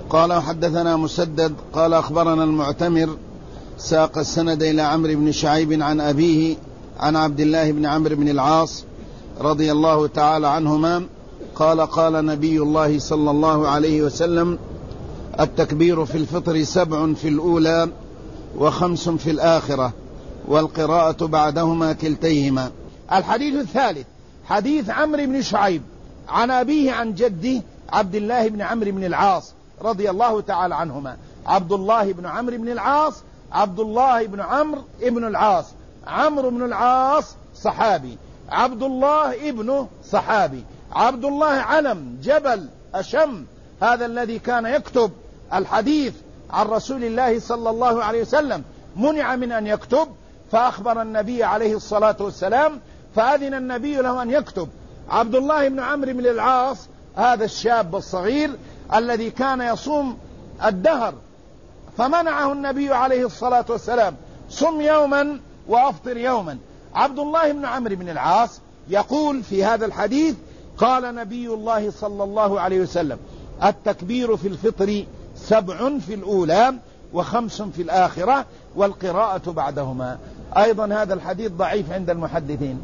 قال وحدثنا مسدد قال أخبرنا المعتمر ساق السند إلى عمرو بن شعيب عن أبيه عن عبد الله بن عمرو بن العاص رضي الله تعالى عنهما قال قال نبي الله صلى الله عليه وسلم: التكبير في الفطر 7 في الأولى و5 في الآخرة، والقراءة بعدهما كلتيهما. الحديث الثالث حديث عمرو بن شعيب عن أبيه عن جده عبد الله بن عمرو بن العاص رضي الله تعالى عنهما. عبد الله بن عمرو بن العاص، عبد الله بن عمرو بن العاص، عمرو بن العاص صحابي، عبد الله ابنه صحابي، عبد الله علم جبل أشم، هذا الذي كان يكتب الحديث عن رسول الله صلى الله عليه وسلم منع من أن يكتب، فأخبر النبي عليه الصلاة والسلام فأذن النبي له أن يكتب. عبد الله بن عمرو بن العاص هذا الشاب الصغير الذي كان يصوم الدهر، فمنعه النبي عليه الصلاة والسلام: صم يوما وأفطر يوما. عبد الله بن عمرو بن العاص يقول في هذا الحديث: قال نبي الله صلى الله عليه وسلم: التكبير في الفطر 7 في الأولى و5 في الآخرة، والقراءة بعدهما. أيضا هذا الحديث ضعيف عند المحدثين.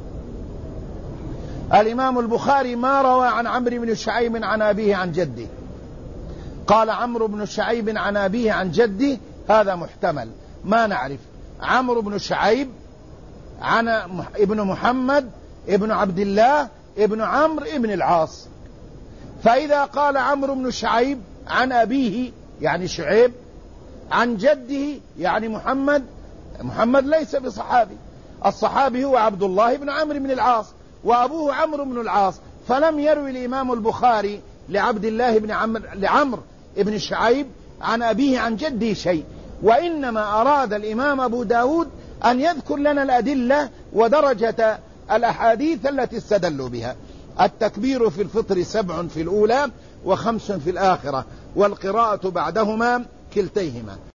الإمام البخاري ما روى عن عمرو بن شعيب عن أبيه عن جده. قال عمرو بن شعيب عن أبيه عن جده، هذا محتمل، ما نعرف. عمرو بن شعيب عن ابن محمد ابن عبد الله ابن عمرو ابن العاص، فإذا قال عمرو بن شعيب عن أبيه يعني شعيب، عن جده يعني محمد ليس بصحابي، الصحابي هو عبد الله بن عمرو بن العاص وأبوه عمرو بن العاص، فلم يروي الإمام البخاري لعبد الله بن لعمرو بن شعيب عن أبيه عن جده شيء، وإنما أراد الإمام أبو داود أن يذكر لنا الأدلة ودرجة الأحاديث التي استدلوا بها. التكبير في الفطر 7 في الأولى و5 في الآخرة، والقراءة بعدهما كلتيهما.